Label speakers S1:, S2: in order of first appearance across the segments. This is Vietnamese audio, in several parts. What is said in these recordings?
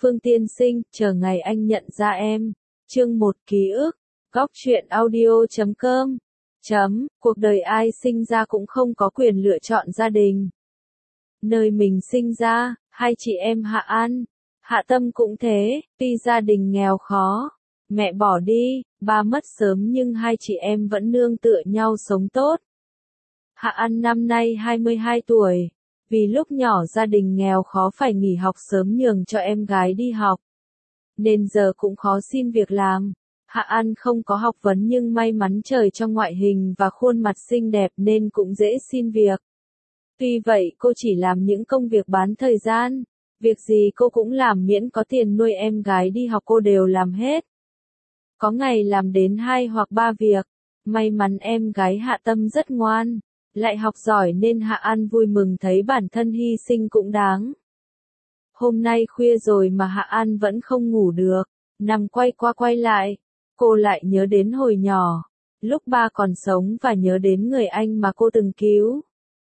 S1: Phương tiên sinh, chờ ngày anh nhận ra em. Chương 1 ký ức. Góc truyện audio.com. Cuộc đời ai sinh ra cũng không có quyền lựa chọn gia đình. Nơi mình sinh ra, hai chị em Hạ An, Hạ Tâm cũng thế, tuy gia đình nghèo khó, mẹ bỏ đi, ba mất sớm nhưng hai chị em vẫn nương tựa nhau sống tốt. Hạ An năm nay 22 tuổi, vì lúc nhỏ gia đình nghèo khó phải nghỉ học sớm nhường cho em gái đi học, nên giờ cũng khó xin việc làm. Hạ An không có học vấn nhưng may mắn trời cho ngoại hình và khuôn mặt xinh đẹp nên cũng dễ xin việc. Tuy vậy cô chỉ làm những công việc bán thời gian, việc gì cô cũng làm miễn có tiền nuôi em gái đi học cô đều làm hết. Có ngày làm đến 2 hoặc 3 việc, may mắn em gái Hạ Tâm rất ngoan, lại học giỏi nên Hạ An vui mừng thấy bản thân hy sinh cũng đáng. Hôm nay khuya rồi mà Hạ An vẫn không ngủ được, nằm quay qua quay lại, cô lại nhớ đến hồi nhỏ, lúc ba còn sống và nhớ đến người anh mà cô từng cứu.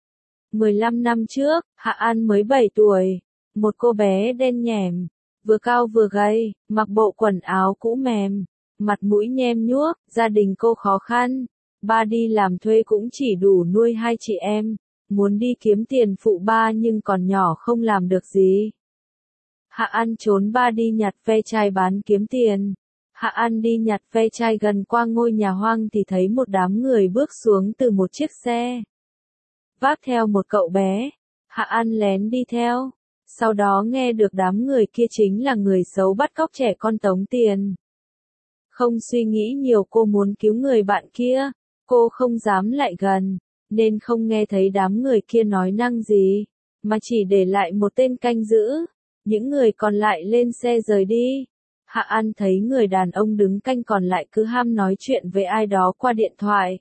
S1: 15 năm trước, Hạ An mới 7 tuổi, một cô bé đen nhẻm, vừa cao vừa gầy, mặc bộ quần áo cũ mềm, mặt mũi nhem nhuốc, gia đình cô khó khăn, ba đi làm thuê cũng chỉ đủ nuôi hai chị em, muốn đi kiếm tiền phụ ba nhưng còn nhỏ không làm được gì. Hạ An trốn ba đi nhặt ve chai bán kiếm tiền. Hạ An đi nhặt ve chai gần qua ngôi nhà hoang thì thấy một đám người bước xuống từ một chiếc xe, vác theo một cậu bé. Hạ An lén đi theo, sau đó nghe được đám người kia chính là người xấu bắt cóc trẻ con tống tiền. Không suy nghĩ nhiều cô muốn cứu người bạn kia, cô không dám lại gần, nên không nghe thấy đám người kia nói năng gì, mà chỉ để lại một tên canh giữ, những người còn lại lên xe rời đi. Hạ An thấy người đàn ông đứng canh còn lại cứ ham nói chuyện với ai đó qua điện thoại.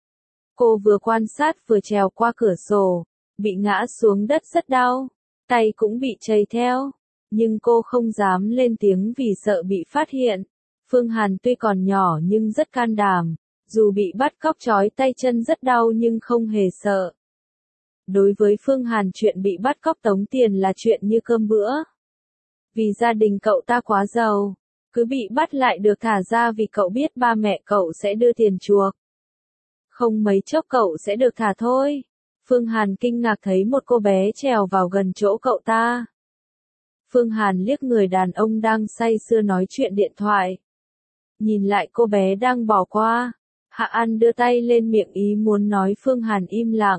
S1: Cô vừa quan sát vừa trèo qua cửa sổ, bị ngã xuống đất rất đau, tay cũng bị chảy theo, nhưng cô không dám lên tiếng vì sợ bị phát hiện. Phương Hàn tuy còn nhỏ nhưng rất can đảm, dù bị bắt cóc trói tay chân rất đau nhưng không hề sợ. Đối với Phương Hàn chuyện bị bắt cóc tống tiền là chuyện như cơm bữa. Vì gia đình cậu ta quá giàu, cứ bị bắt lại được thả ra vì cậu biết ba mẹ cậu sẽ đưa tiền chuộc. Không mấy chốc cậu sẽ được thả thôi. Phương Hàn kinh ngạc thấy một cô bé trèo vào gần chỗ cậu ta. Phương Hàn liếc người đàn ông đang say sưa nói chuyện điện thoại. Nhìn lại cô bé đang bỏ qua, Hạ An đưa tay lên miệng ý muốn nói Phương Hàn im lặng.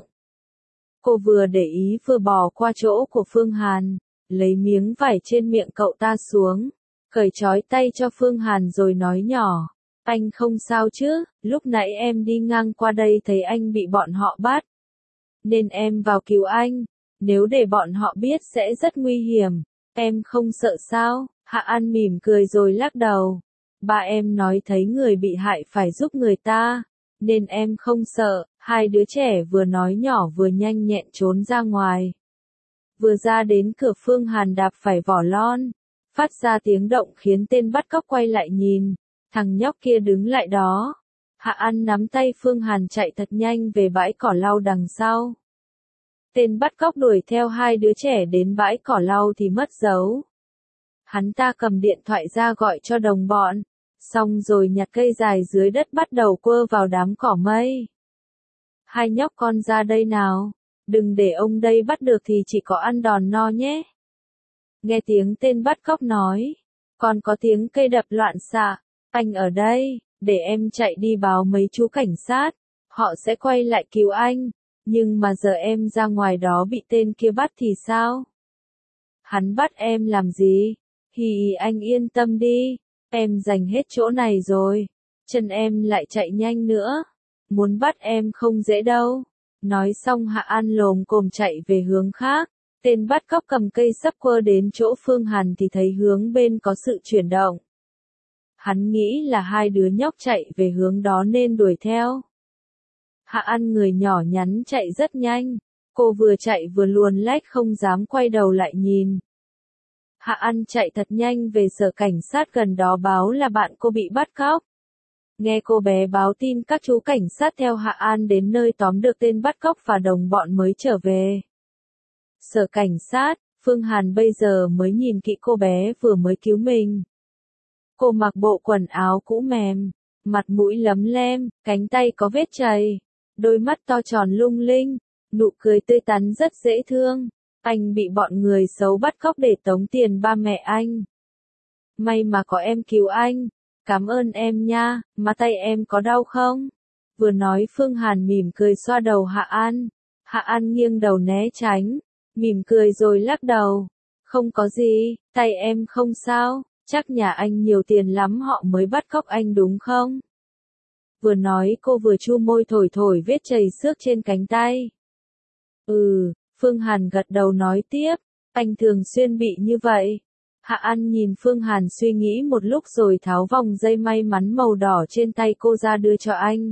S1: Cô vừa để ý vừa bỏ qua chỗ của Phương Hàn, lấy miếng vải trên miệng cậu ta xuống, cởi trói tay cho Phương Hàn rồi nói nhỏ, anh không sao chứ, lúc nãy em đi ngang qua đây thấy anh bị bọn họ bắt, nên em vào cứu anh, nếu để bọn họ biết sẽ rất nguy hiểm, em không sợ sao? Hạ An mỉm cười rồi lắc đầu. Ba em nói thấy người bị hại phải giúp người ta, nên em không sợ. Hai đứa trẻ vừa nói nhỏ vừa nhanh nhẹn trốn ra ngoài. Vừa ra đến cửa Phương Hàn đạp phải vỏ lon, phát ra tiếng động khiến tên bắt cóc quay lại nhìn, thằng nhóc kia đứng lại đó. Hạ An nắm tay Phương Hàn chạy thật nhanh về bãi cỏ lau đằng sau. Tên bắt cóc đuổi theo hai đứa trẻ đến bãi cỏ lau thì mất dấu. Hắn ta cầm điện thoại ra gọi cho đồng bọn, xong rồi nhặt cây dài dưới đất bắt đầu quơ vào đám cỏ mây. Hai nhóc con ra đây nào, đừng để ông đây bắt được thì chỉ có ăn đòn no nhé. Nghe tiếng tên bắt cóc nói, còn có tiếng cây đập loạn xạ, anh ở đây, để em chạy đi báo mấy chú cảnh sát, họ sẽ quay lại cứu anh, nhưng mà giờ em ra ngoài đó bị tên kia bắt thì sao? Hắn bắt em làm gì? Thì anh yên tâm đi, em giành hết chỗ này rồi, chân em lại chạy nhanh nữa, muốn bắt em không dễ đâu. Nói xong Hạ An lồm cồm chạy về hướng khác, tên bắt cóc cầm cây sắp quơ đến chỗ Phương Hàn thì thấy hướng bên có sự chuyển động. Hắn nghĩ là hai đứa nhóc chạy về hướng đó nên đuổi theo. Hạ An người nhỏ nhắn chạy rất nhanh, cô vừa chạy vừa luồn lách không dám quay đầu lại nhìn. Hạ An chạy thật nhanh về sở cảnh sát gần đó báo là bạn cô bị bắt cóc. Nghe cô bé báo tin các chú cảnh sát theo Hạ An đến nơi tóm được tên bắt cóc và đồng bọn mới trở về. Sở cảnh sát, Phương Hàn bây giờ mới nhìn kỹ cô bé vừa mới cứu mình. Cô mặc bộ quần áo cũ mềm, mặt mũi lấm lem, cánh tay có vết chày, đôi mắt to tròn lung linh, nụ cười tươi tắn rất dễ thương. Anh bị bọn người xấu bắt cóc để tống tiền ba mẹ anh. May mà có em cứu anh. Cảm ơn em nha, mà tay em có đau không? Vừa nói Phương Hàn mỉm cười xoa đầu Hạ An. Hạ An nghiêng đầu né tránh, mỉm cười rồi lắc đầu. Không có gì, tay em không sao, chắc nhà anh nhiều tiền lắm họ mới bắt cóc anh đúng không? Vừa nói cô vừa chu môi thổi thổi vết chảy xước trên cánh tay. Phương Hàn gật đầu nói tiếp, anh thường xuyên bị như vậy. Hạ An nhìn Phương Hàn suy nghĩ một lúc rồi tháo vòng dây may mắn màu đỏ trên tay cô ra đưa cho anh.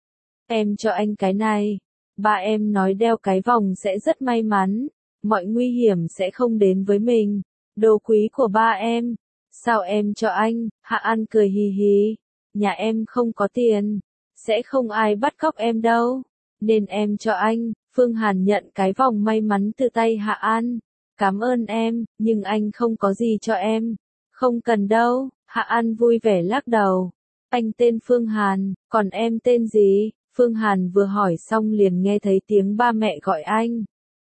S1: Em cho anh cái này. Ba em nói đeo cái vòng sẽ rất may mắn, mọi nguy hiểm sẽ không đến với mình. Đồ quý của ba em. Sao em cho anh? Hạ An cười hì hì. Nhà em không có tiền, sẽ không ai bắt cóc em đâu, nên em cho anh. Phương Hàn nhận cái vòng may mắn từ tay Hạ An. Cảm ơn em, nhưng anh không có gì cho em. Không cần đâu, Hạ An vui vẻ lắc đầu. Anh tên Phương Hàn, còn em tên gì? Phương Hàn vừa hỏi xong liền nghe thấy tiếng ba mẹ gọi anh.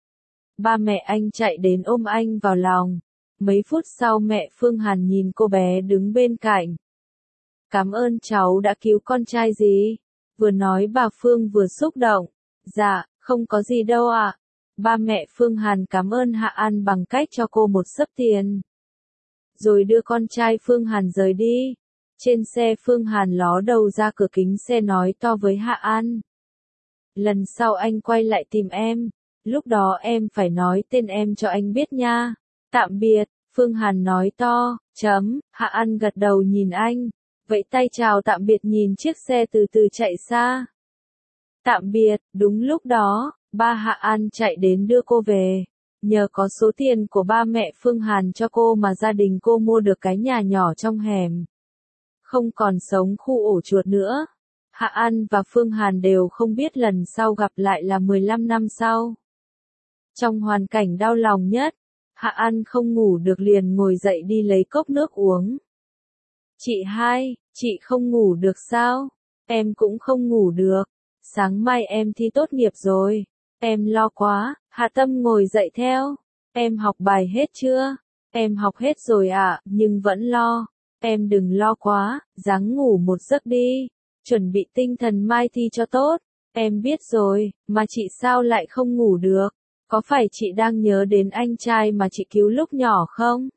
S1: Ba mẹ anh chạy đến ôm anh vào lòng. Mấy phút sau mẹ Phương Hàn nhìn cô bé đứng bên cạnh. Cảm ơn cháu đã cứu con trai gì? Vừa nói bà Phương vừa xúc động. Dạ, không có gì đâu ạ. Ba mẹ Phương Hàn cảm ơn Hạ An bằng cách cho cô một xấp tiền. Rồi đưa con trai Phương Hàn rời đi. Trên xe Phương Hàn ló đầu ra cửa kính xe nói to với Hạ An. Lần sau anh quay lại tìm em, lúc đó em phải nói tên em cho anh biết nha. Tạm biệt, Phương Hàn nói to, Hạ An gật đầu nhìn anh, vẫy tay chào tạm biệt nhìn chiếc xe từ từ chạy xa. Tạm biệt, đúng lúc đó, ba Hạ An chạy đến đưa cô về. Nhờ có số tiền của ba mẹ Phương Hàn cho cô mà gia đình cô mua được cái nhà nhỏ trong hẻm. Không còn sống khu ổ chuột nữa. Hạ An và Phương Hàn đều không biết lần sau gặp lại là 15 năm sau. Trong hoàn cảnh đau lòng nhất, Hạ An không ngủ được liền ngồi dậy đi lấy cốc nước uống. Chị hai, chị không ngủ được sao? Em cũng không ngủ được. Sáng mai em thi tốt nghiệp rồi. Em lo quá. Hạ Tâm ngồi dậy theo. Em học bài hết chưa? Em học hết rồi ạ, nhưng vẫn lo. Em đừng lo quá, ráng ngủ một giấc đi. Chuẩn bị tinh thần mai thi cho tốt. Em biết rồi, mà chị sao lại không ngủ được? Có phải chị đang nhớ đến anh trai mà chị cứu lúc nhỏ không?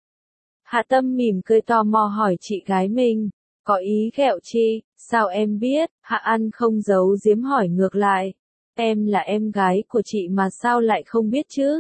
S1: Hạ Tâm mỉm cười tò mò hỏi chị gái mình. Có ý ghẹo chị, sao em biết? Hạ An không giấu giếm hỏi ngược lại. Em là em gái của chị mà sao lại không biết chứ?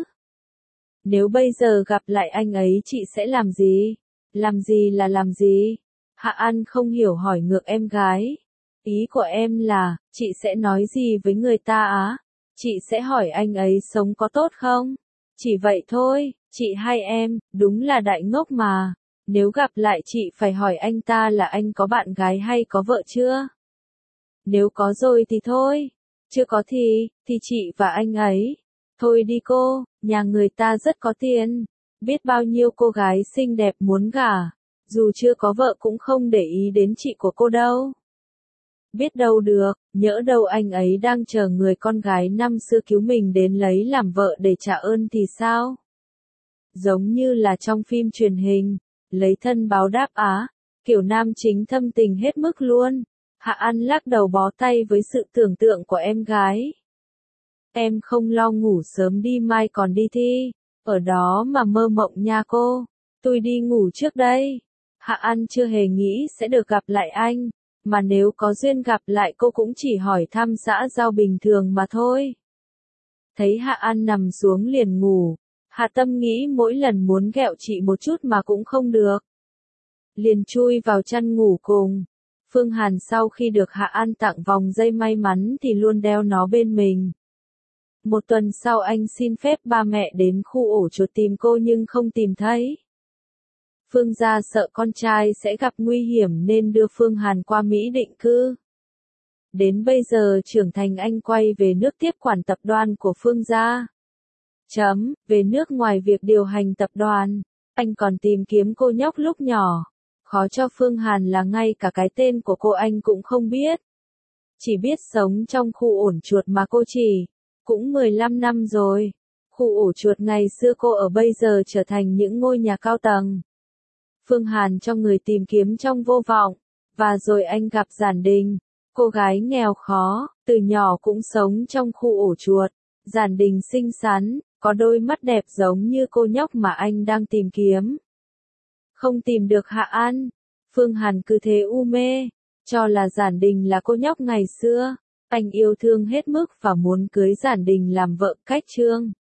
S1: Nếu bây giờ gặp lại anh ấy chị sẽ làm gì? Làm gì là làm gì? Hạ An không hiểu hỏi ngược em gái. Ý của em là, chị sẽ nói gì với người ta á? Chị sẽ hỏi anh ấy sống có tốt không? Chỉ vậy thôi, chị hai em, đúng là đại ngốc mà. Nếu gặp lại chị phải hỏi anh ta là anh có bạn gái hay có vợ chưa? Nếu có rồi thì thôi. Chưa có thì chị và anh ấy. Thôi đi cô, nhà người ta rất có tiền. Biết bao nhiêu cô gái xinh đẹp muốn gả. Dù chưa có vợ cũng không để ý đến chị của cô đâu. Biết đâu được, nhỡ đâu anh ấy đang chờ người con gái năm xưa cứu mình đến lấy làm vợ để trả ơn thì sao? Giống như là trong phim truyền hình, lấy thân báo đáp á, kiểu nam chính thâm tình hết mức luôn. Hạ An lắc đầu bó tay với sự tưởng tượng của em gái. Em không lo ngủ sớm đi mai còn đi thi, ở đó mà mơ mộng nha cô. Tôi đi ngủ trước đây. Hạ An chưa hề nghĩ sẽ được gặp lại anh. Mà nếu có duyên gặp lại cô cũng chỉ hỏi thăm xã giao bình thường mà thôi. Thấy Hạ An nằm xuống liền ngủ, Hạ Tâm nghĩ mỗi lần muốn ghẹo chị một chút mà cũng không được. Liền chui vào chăn ngủ cùng. Phương Hàn sau khi được Hạ An tặng vòng dây may mắn thì luôn đeo nó bên mình. Một tuần sau anh xin phép ba mẹ đến khu ổ chuột tìm cô nhưng không tìm thấy. Phương gia sợ con trai sẽ gặp nguy hiểm nên đưa Phương Hàn qua Mỹ định cư. Đến bây giờ trưởng thành anh quay về nước tiếp quản tập đoàn của Phương gia. Về nước ngoài việc điều hành tập đoàn, anh còn tìm kiếm cô nhóc lúc nhỏ. Khó cho Phương Hàn là ngay cả cái tên của cô anh cũng không biết. Chỉ biết sống trong khu ổ chuột mà cô chỉ. Cũng 15 năm rồi. Khu ổ chuột ngày xưa cô ở bây giờ trở thành những ngôi nhà cao tầng. Phương Hàn cho người tìm kiếm trong vô vọng. Và rồi anh gặp Giản Đình. Cô gái nghèo khó, từ nhỏ cũng sống trong khu ổ chuột. Giản Đình xinh xắn, có đôi mắt đẹp giống như cô nhóc mà anh đang tìm kiếm. Không tìm được Hạ An. Phương Hàn cứ thế u mê, cho là Giản Đình là cô nhóc ngày xưa. Anh yêu thương hết mức và muốn cưới Giản Đình làm vợ cách Trương.